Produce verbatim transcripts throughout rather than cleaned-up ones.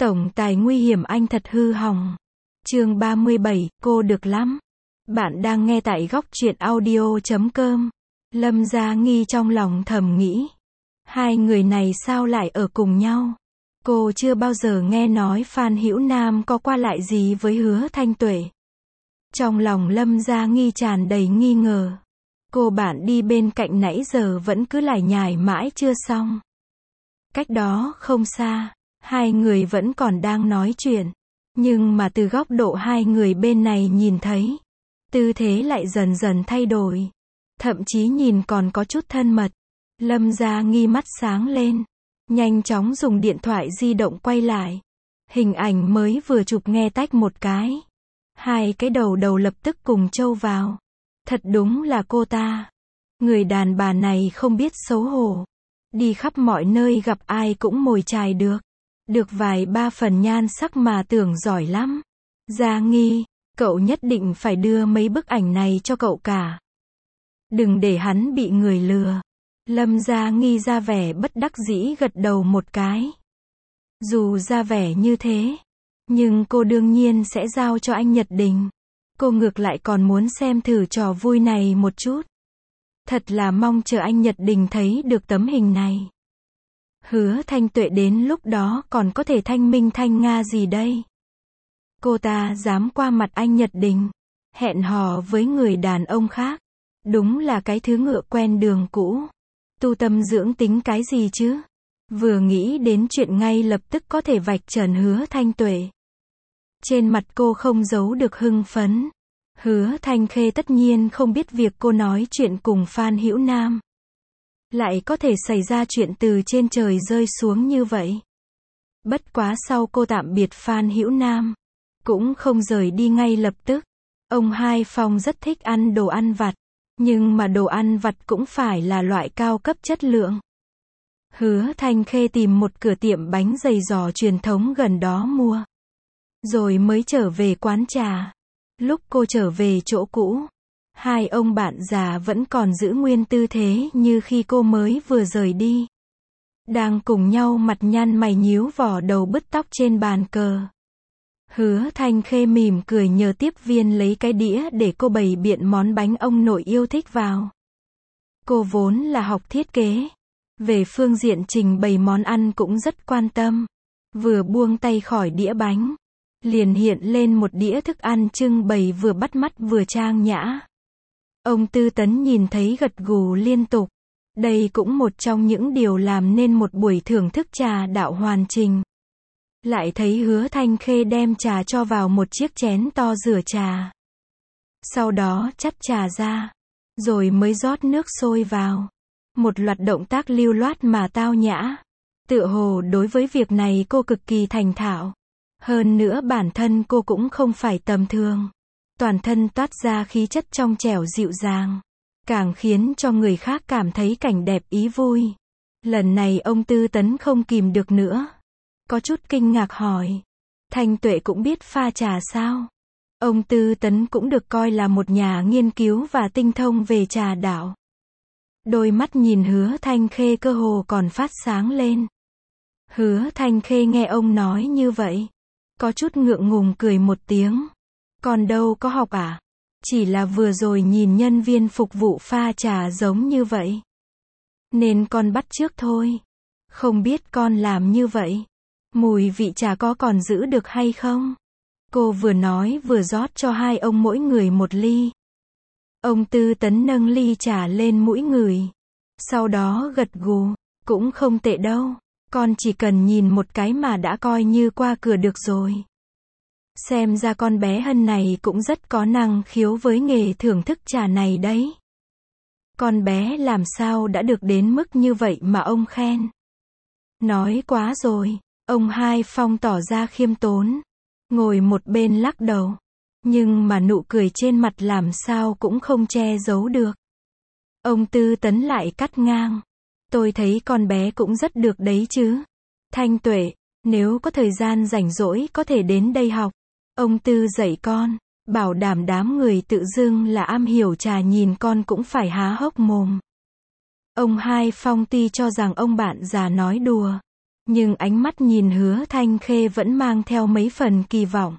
Tổng tài nguy hiểm anh thật hư hỏng. Chương ba mươi bảy, cô được lắm. Bạn đang nghe tại góc truyện audio chấm com. Lâm Gia Nghi trong lòng thầm nghĩ. Hai người này sao lại ở cùng nhau? Cô chưa bao giờ nghe nói Phan Hữu Nam có qua lại gì với Hứa Thanh Tuệ. Trong lòng Lâm Gia Nghi tràn đầy nghi ngờ. Cô bạn đi bên cạnh nãy giờ vẫn cứ lải nhải mãi chưa xong. Cách đó không xa, hai người vẫn còn đang nói chuyện. Nhưng mà từ góc độ hai người bên này nhìn thấy, tư thế lại dần dần thay đổi. Thậm chí nhìn còn có chút thân mật. Lâm Gia Nghi mắt sáng lên. Nhanh chóng dùng điện thoại di động quay lại. Hình ảnh mới vừa chụp nghe tách một cái. Hai cái đầu đầu lập tức cùng trâu vào. Thật đúng là cô ta. Người đàn bà này không biết xấu hổ. Đi khắp mọi nơi gặp ai cũng mồi chài được. Được vài ba phần nhan sắc mà tưởng giỏi lắm. Gia Nghi, cậu nhất định phải đưa mấy bức ảnh này cho cậu cả. Đừng để hắn bị người lừa. Lâm Gia Nghi ra vẻ bất đắc dĩ gật đầu một cái. Dù ra vẻ như thế, nhưng cô đương nhiên sẽ giao cho anh Nhật Đình. Cô ngược lại còn muốn xem thử trò vui này một chút. Thật là mong chờ anh Nhật Đình thấy được tấm hình này. Hứa Thanh Tuệ đến lúc đó còn có thể thanh minh thanh nga gì đây? Cô ta dám qua mặt anh Nhật Đình, hẹn hò với người đàn ông khác. Đúng là cái thứ ngựa quen đường cũ. Tu tâm dưỡng tính cái gì chứ? Vừa nghĩ đến chuyện ngay lập tức có thể vạch trần Hứa Thanh Tuệ. Trên mặt cô không giấu được hưng phấn. Hứa Thanh Khê tất nhiên không biết việc cô nói chuyện cùng Phan Hữu Nam. Lại có thể xảy ra chuyện từ trên trời rơi xuống như vậy. Bất quá sau cô tạm biệt Phan Hữu Nam, cũng không rời đi ngay lập tức. Ông Hai Phong rất thích ăn đồ ăn vặt. Nhưng mà đồ ăn vặt cũng phải là loại cao cấp chất lượng. Hứa Thanh Khê tìm một cửa tiệm bánh dày giò truyền thống gần đó mua. Rồi mới trở về quán trà. Lúc cô trở về chỗ cũ, hai ông bạn già vẫn còn giữ nguyên tư thế như khi cô mới vừa rời đi. Đang cùng nhau mặt nhăn mày nhíu vò đầu bứt tóc trên bàn cờ. Hứa Thanh Khê mỉm cười nhờ tiếp viên lấy cái đĩa để cô bày biện món bánh ông nội yêu thích vào. Cô vốn là học thiết kế. Về phương diện trình bày món ăn cũng rất quan tâm. Vừa buông tay khỏi đĩa bánh, liền hiện lên một đĩa thức ăn trưng bày vừa bắt mắt vừa trang nhã. Ông Tư Tấn nhìn thấy gật gù liên tục. Đây cũng một trong những điều làm nên một buổi thưởng thức trà đạo hoàn chỉnh. Lại thấy Hứa Thanh Khê đem trà cho vào một chiếc chén to rửa trà. Sau đó chắt trà ra, rồi mới rót nước sôi vào. Một loạt động tác lưu loát mà tao nhã. Tựa hồ đối với việc này cô cực kỳ thành thạo. Hơn nữa bản thân cô cũng không phải tầm thường. Toàn thân toát ra khí chất trong trẻo dịu dàng. Càng khiến cho người khác cảm thấy cảnh đẹp ý vui. Lần này ông Tư Tấn không kìm được nữa. Có chút kinh ngạc hỏi. Thanh Tuệ cũng biết pha trà sao? Ông Tư Tấn cũng được coi là một nhà nghiên cứu và tinh thông về trà đạo. Đôi mắt nhìn Hứa Thanh Khê cơ hồ còn phát sáng lên. Hứa Thanh Khê nghe ông nói như vậy, có chút ngượng ngùng cười một tiếng. Còn đâu có học à? Chỉ là vừa rồi nhìn nhân viên phục vụ pha trà giống như vậy, nên con bắt chước thôi. Không biết con làm như vậy, mùi vị trà có còn giữ được hay không? Cô vừa nói vừa rót cho hai ông mỗi người một ly. Ông Tư Tấn nâng ly trà lên mũi ngửi. Sau đó gật gù. Cũng không tệ đâu. Con chỉ cần nhìn một cái mà đã coi như qua cửa được rồi. Xem ra con bé Hân này cũng rất có năng khiếu với nghề thưởng thức trà này đấy. Con bé làm sao đã được đến mức như vậy mà ông khen. Nói quá rồi. Ông Hai Phong tỏ ra khiêm tốn. Ngồi một bên lắc đầu. Nhưng mà nụ cười trên mặt làm sao cũng không che giấu được. Ông Tư Tấn lại cắt ngang. Tôi thấy con bé cũng rất được đấy chứ. Thanh Tuệ, nếu có thời gian rảnh rỗi có thể đến đây học. Ông Tư dạy con, bảo đảm đám người tự dưng là am hiểu trà nhìn con cũng phải há hốc mồm. Ông Hai Phong tuy cho rằng ông bạn già nói đùa, Nhưng ánh mắt nhìn Hứa Thanh Khê vẫn mang theo mấy phần kỳ vọng.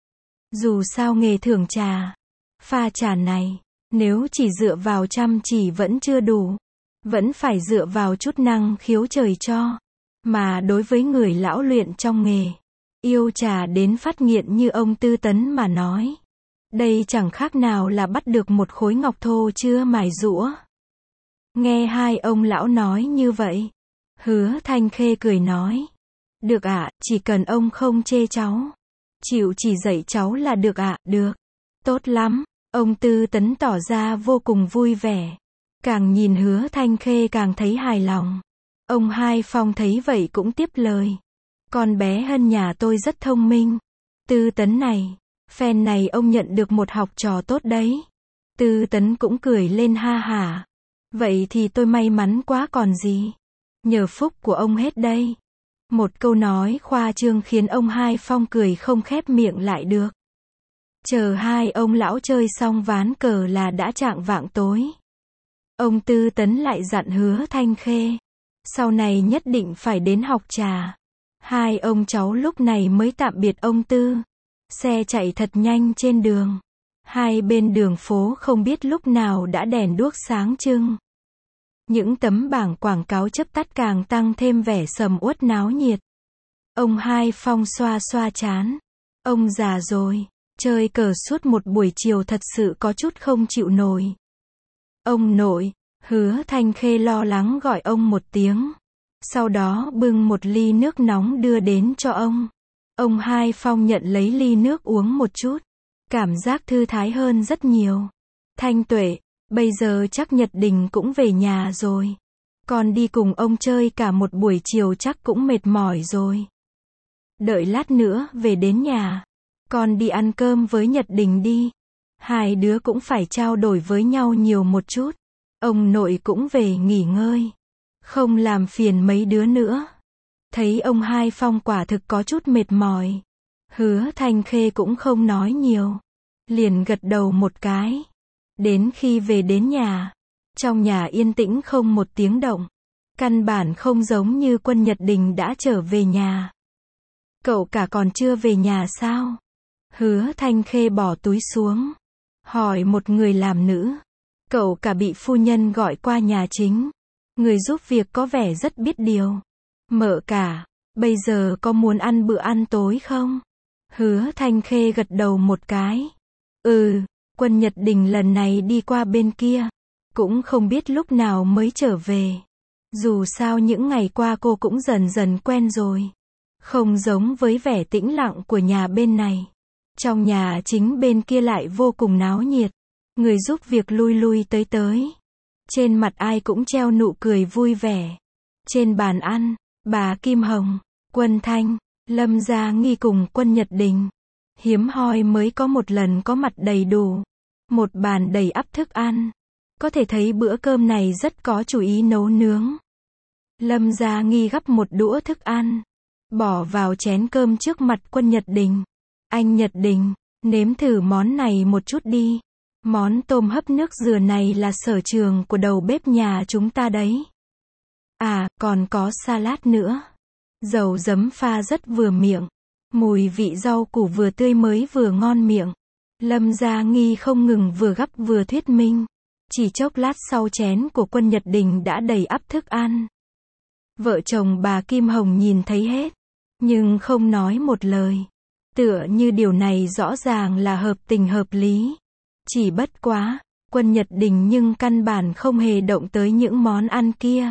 Dù sao nghề thưởng trà, pha trà này, nếu chỉ dựa vào chăm chỉ vẫn chưa đủ. Vẫn phải dựa vào chút năng khiếu trời cho. Mà đối với người lão luyện trong nghề, yêu trà đến phát nghiện như ông Tư Tấn mà nói, đây chẳng khác nào là bắt được một khối ngọc thô chưa mài giũa. Nghe hai ông lão nói như vậy, Hứa Thanh Khê cười nói, được ạ, chỉ cần ông không chê cháu, chịu chỉ dạy cháu là được ạ, được, tốt lắm. Ông Tư Tấn tỏ ra vô cùng vui vẻ. Càng nhìn Hứa Thanh Khê càng thấy hài lòng. Ông Hai Phong thấy vậy cũng tiếp lời. Con bé Hân nhà tôi rất thông minh. Tư Tấn này, phen này ông nhận được một học trò tốt đấy. Tư Tấn cũng cười lên ha hả. Vậy thì tôi may mắn quá còn gì. Nhờ phúc của ông hết đây. Một câu nói khoa trương khiến ông Hai Phong cười không khép miệng lại được. Chờ hai ông lão chơi xong ván cờ là đã chạng vạng tối. Ông Tư Tấn lại dặn Hứa Thanh Khê, sau này nhất định phải đến học trà. Hai ông cháu lúc này mới tạm biệt ông Tư. Xe chạy thật nhanh trên đường. Hai bên đường phố không biết lúc nào đã đèn đuốc sáng trưng. Những tấm bảng quảng cáo chớp tắt càng tăng thêm vẻ sầm uất náo nhiệt. Ông Hai Phong xoa xoa trán. Ông già rồi, chơi cờ suốt một buổi chiều thật sự có chút không chịu nổi. Ông nội, Hứa Thanh Khê lo lắng gọi ông một tiếng. Sau đó bưng một ly nước nóng đưa đến cho ông. Ông Hai Phong nhận lấy ly nước uống một chút. Cảm giác thư thái hơn rất nhiều. Thanh Tuệ, bây giờ chắc Nhật Đình cũng về nhà rồi. Con đi cùng ông chơi cả một buổi chiều chắc cũng mệt mỏi rồi. Đợi lát nữa về đến nhà, con đi ăn cơm với Nhật Đình đi. Hai đứa cũng phải trao đổi với nhau nhiều một chút. Ông nội cũng về nghỉ ngơi. Không làm phiền mấy đứa nữa. Thấy ông Hai Phong quả thực có chút mệt mỏi. Hứa Thanh Khê cũng không nói nhiều. Liền gật đầu một cái. Đến khi về đến nhà, trong nhà yên tĩnh không một tiếng động. Căn bản không giống như Quân Nhật Đình đã trở về nhà. Cậu cả còn chưa về nhà sao? Hứa Thanh Khê bỏ túi xuống. Hỏi một người làm nữ. Cậu cả bị phu nhân gọi qua nhà chính. Người giúp việc có vẻ rất biết điều. Mợ cả, bây giờ có muốn ăn bữa ăn tối không? Hứa Thanh Khê gật đầu một cái. Ừ, Quân Nhật Đình lần này đi qua bên kia. Cũng không biết lúc nào mới trở về. Dù sao những ngày qua cô cũng dần dần quen rồi. Không giống với vẻ tĩnh lặng của nhà bên này. Trong nhà chính bên kia lại vô cùng náo nhiệt. Người giúp việc lui lui tới tới. Trên mặt ai cũng treo nụ cười vui vẻ. Trên bàn ăn, bà Kim Hồng, Quân Thanh, Lâm Gia Nghi cùng Quân Nhật Đình. Hiếm hoi mới có một lần có mặt đầy đủ. Một bàn đầy ắp thức ăn. Có thể thấy bữa cơm này rất có chú ý nấu nướng. Lâm Gia Nghi gắp một đũa thức ăn. Bỏ vào chén cơm trước mặt Quân Nhật Đình. Anh Nhật Đình, nếm thử món này một chút đi. Món tôm hấp nước dừa này là sở trường của đầu bếp nhà chúng ta đấy. À, còn có salad nữa. Dầu giấm pha rất vừa miệng. Mùi vị rau củ vừa tươi mới vừa ngon miệng. Lâm Gia Nghi không ngừng vừa gắp vừa thuyết minh. Chỉ chốc lát sau chén của Quân Nhật Đình đã đầy ắp thức ăn. Vợ chồng bà Kim Hồng nhìn thấy hết. Nhưng không nói một lời. Tựa như điều này rõ ràng là hợp tình hợp lý. Chỉ bất quá, Quân Nhật Đình nhưng căn bản không hề động tới những món ăn kia.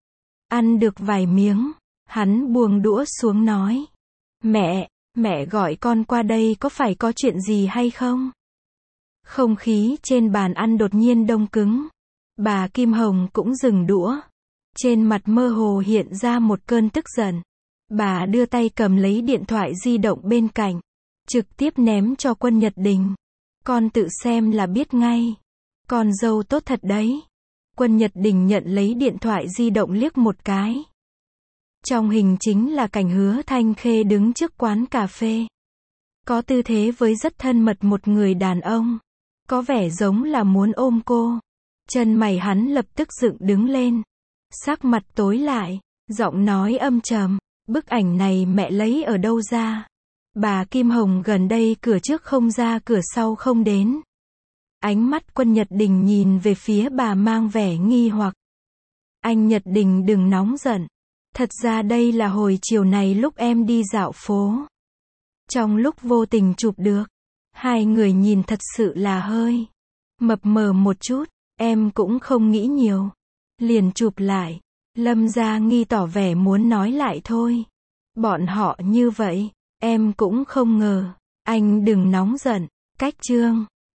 Ăn được vài miếng, hắn buông đũa xuống nói. Mẹ, mẹ gọi con qua đây có phải có chuyện gì hay không? Không khí trên bàn ăn đột nhiên đông cứng. Bà Kim Hồng cũng dừng đũa. Trên mặt mơ hồ hiện ra một cơn tức giận. Bà đưa tay cầm lấy điện thoại di động bên cạnh. Trực tiếp ném cho Quân Nhật Đình. Con tự xem là biết ngay. Con dâu tốt thật đấy. Quân Nhật Đình nhận lấy điện thoại di động liếc một cái. Trong hình chính là cảnh Hứa Thanh Khê đứng trước quán cà phê. Có tư thế với rất thân mật một người đàn ông. Có vẻ giống là muốn ôm cô. Chân mày hắn lập tức dựng đứng lên. Sắc mặt tối lại, giọng nói âm trầm. Bức ảnh này mẹ lấy ở đâu ra? Bà Kim Hồng gần đây cửa trước không ra cửa sau không đến. Ánh mắt Quân Nhật Đình nhìn về phía bà mang vẻ nghi hoặc. Anh Nhật Đình đừng nóng giận. Thật ra đây là hồi chiều này lúc em đi dạo phố. Trong lúc vô tình chụp được. Hai người nhìn thật sự là hơi mập mờ một chút. Em cũng không nghĩ nhiều. Liền chụp lại. Lâm Gia Nghi tỏ vẻ muốn nói lại thôi. Bọn họ như vậy. Em cũng không ngờ. Anh đừng nóng giận. Cách chương